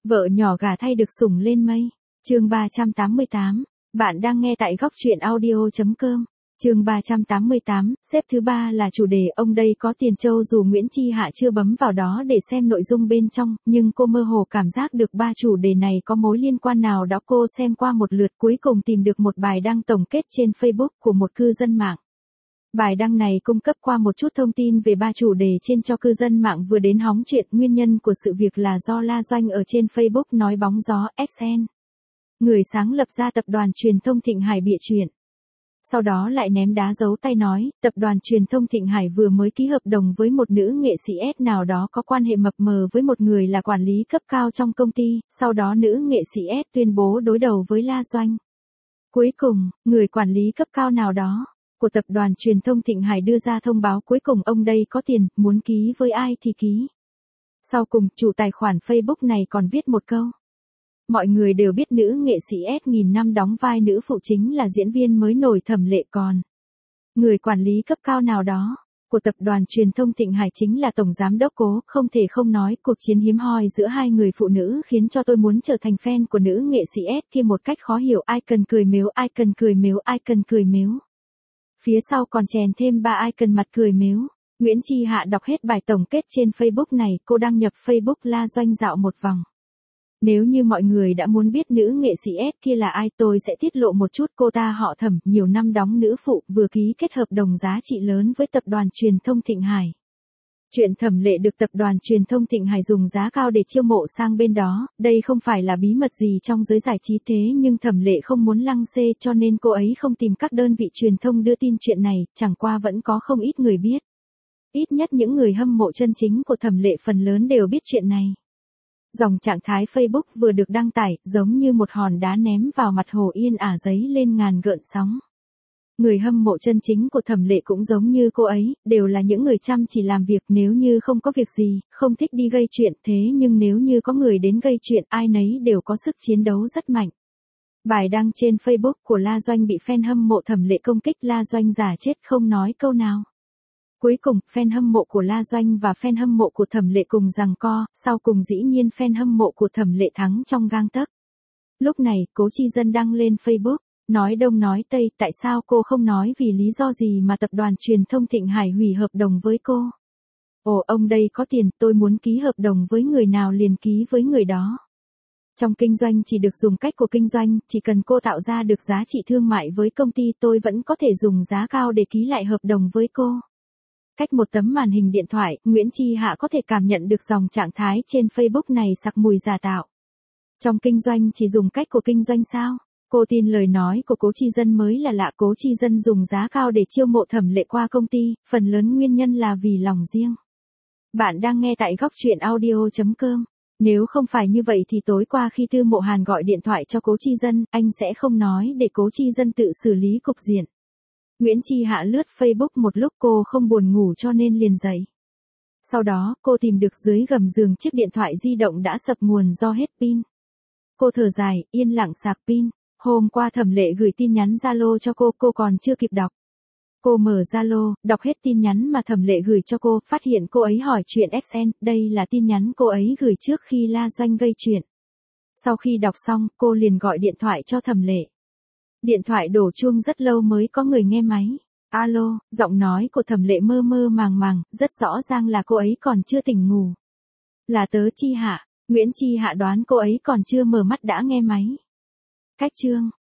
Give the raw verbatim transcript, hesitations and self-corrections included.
Vợ nhỏ gả thay được sủng lên mây. Chương ba trăm tám mươi tám. Bạn đang nghe tại góc truyện audio chấm com. Chương ba trăm tám mươi tám, xếp thứ ba là chủ đề ông đây có tiền châu. Dù Nguyễn Chi Hạ chưa bấm vào đó để xem nội dung bên trong, nhưng cô mơ hồ cảm giác được ba chủ đề này có mối liên quan nào đó. Cô xem qua một lượt cuối cùng tìm được một bài đăng tổng kết trên Facebook của một cư dân mạng. Bài đăng này cung cấp qua một chút thông tin về ba chủ đề trên cho cư dân mạng vừa đến hóng chuyện. Nguyên nhân của sự việc là do La Doanh ở trên Facebook nói bóng gió ích en, người sáng lập ra tập đoàn truyền thông Thịnh Hải, bịa chuyện. Sau đó lại ném đá giấu tay nói, tập đoàn truyền thông Thịnh Hải vừa mới ký hợp đồng với một nữ nghệ sĩ S nào đó có quan hệ mập mờ với một người là quản lý cấp cao trong công ty, sau đó nữ nghệ sĩ S tuyên bố đối đầu với La Doanh. Cuối cùng, người quản lý cấp cao nào đó của tập đoàn truyền thông Thịnh Hải đưa ra thông báo cuối cùng ông đây có tiền, muốn ký với ai thì ký. Sau cùng, chủ tài khoản Facebook này còn viết một câu. Mọi người đều biết nữ nghệ sĩ S nghìn năm đóng vai nữ phụ chính là diễn viên mới nổi Thẩm Lệ, còn người quản lý cấp cao nào đó của tập đoàn truyền thông Thịnh Hải chính là tổng giám đốc Cố. Không thể không nói, cuộc chiến hiếm hoi giữa hai người phụ nữ khiến cho tôi muốn trở thành fan của nữ nghệ sĩ S kia một cách khó hiểu. Ai cần cười mếu, ai cần cười mếu, ai cần cười mếu. Phía sau còn chèn thêm ba ai cần mặt cười mếu. Nguyễn Chi Hạ đọc hết bài tổng kết trên Facebook này, cô đăng nhập Facebook La Doanh dạo một vòng. Nếu như mọi người đã muốn biết nữ nghệ sĩ S kia là ai, tôi sẽ tiết lộ một chút. Cô ta họ Thẩm, nhiều năm đóng nữ phụ, vừa ký kết hợp đồng giá trị lớn với tập đoàn truyền thông Thịnh Hải. Chuyện Thẩm Lệ được tập đoàn truyền thông Thịnh Hải dùng giá cao để chiêu mộ sang bên đó, đây không phải là bí mật gì trong giới giải trí, thế nhưng Thẩm Lệ không muốn lăng xê cho nên cô ấy không tìm các đơn vị truyền thông đưa tin chuyện này, chẳng qua vẫn có không ít người biết. Ít nhất những người hâm mộ chân chính của Thẩm Lệ phần lớn đều biết chuyện này. Dòng trạng thái Facebook vừa được đăng tải, giống như một hòn đá ném vào mặt hồ yên ả dấy lên ngàn gợn sóng. Người hâm mộ chân chính của Thẩm Lệ cũng giống như cô ấy, đều là những người chăm chỉ làm việc, nếu như không có việc gì, không thích đi gây chuyện, thế nhưng nếu như có người đến gây chuyện, ai nấy đều có sức chiến đấu rất mạnh. Bài đăng trên Facebook của La Doanh bị fan hâm mộ Thẩm Lệ công kích, La Doanh giả chết không nói câu nào. Cuối cùng, fan hâm mộ của La Doanh và fan hâm mộ của Thẩm Lệ cùng giằng co, sau cùng dĩ nhiên fan hâm mộ của Thẩm Lệ thắng trong gang tấc. Lúc này, Cố Chi Dân đăng lên Facebook, nói đông nói tây, tại sao cô không nói vì lý do gì mà tập đoàn truyền thông Thịnh Hải hủy hợp đồng với cô. Ồ, ông đây có tiền, tôi muốn ký hợp đồng với người nào liền ký với người đó. Trong kinh doanh chỉ được dùng cách của kinh doanh, chỉ cần cô tạo ra được giá trị thương mại với công ty, tôi vẫn có thể dùng giá cao để ký lại hợp đồng với cô. Cách một tấm màn hình điện thoại, Nguyễn Chi Hạ có thể cảm nhận được dòng trạng thái trên Facebook này sặc mùi giả tạo. Trong kinh doanh chỉ dùng cách của kinh doanh sao? Cô tin lời nói của Cố Chi Dân mới là lạ. Cố Chi Dân dùng giá cao để chiêu mộ Thẩm Lệ qua công ty, phần lớn nguyên nhân là vì lòng riêng. Bạn đang nghe tại góc truyện audio chấm com. Nếu không phải như vậy thì tối qua khi Tư Mộ Hàn gọi điện thoại cho Cố Chi Dân, anh sẽ không nói để Cố Chi Dân tự xử lý cục diện. Nguyễn Chi Hạ lướt Facebook một lúc, cô không buồn ngủ cho nên liền dậy. Sau đó, cô tìm được dưới gầm giường chiếc điện thoại di động đã sập nguồn do hết pin. Cô thở dài, yên lặng sạc pin. Hôm qua Thẩm Lệ gửi tin nhắn Zalo cho cô, cô còn chưa kịp đọc. Cô mở Zalo, đọc hết tin nhắn mà Thẩm Lệ gửi cho cô, phát hiện cô ấy hỏi chuyện ích en, đây là tin nhắn cô ấy gửi trước khi La Doanh gây chuyện. Sau khi đọc xong, cô liền gọi điện thoại cho Thẩm Lệ. Điện thoại đổ chuông rất lâu mới có người nghe máy. Alo, giọng nói của Thẩm Lệ mơ mơ màng màng, rất rõ ràng là cô ấy còn chưa tỉnh ngủ. Là tớ Chi Hạ. Nguyễn Chi Hạ đoán cô ấy còn chưa mở mắt đã nghe máy. Cách chương.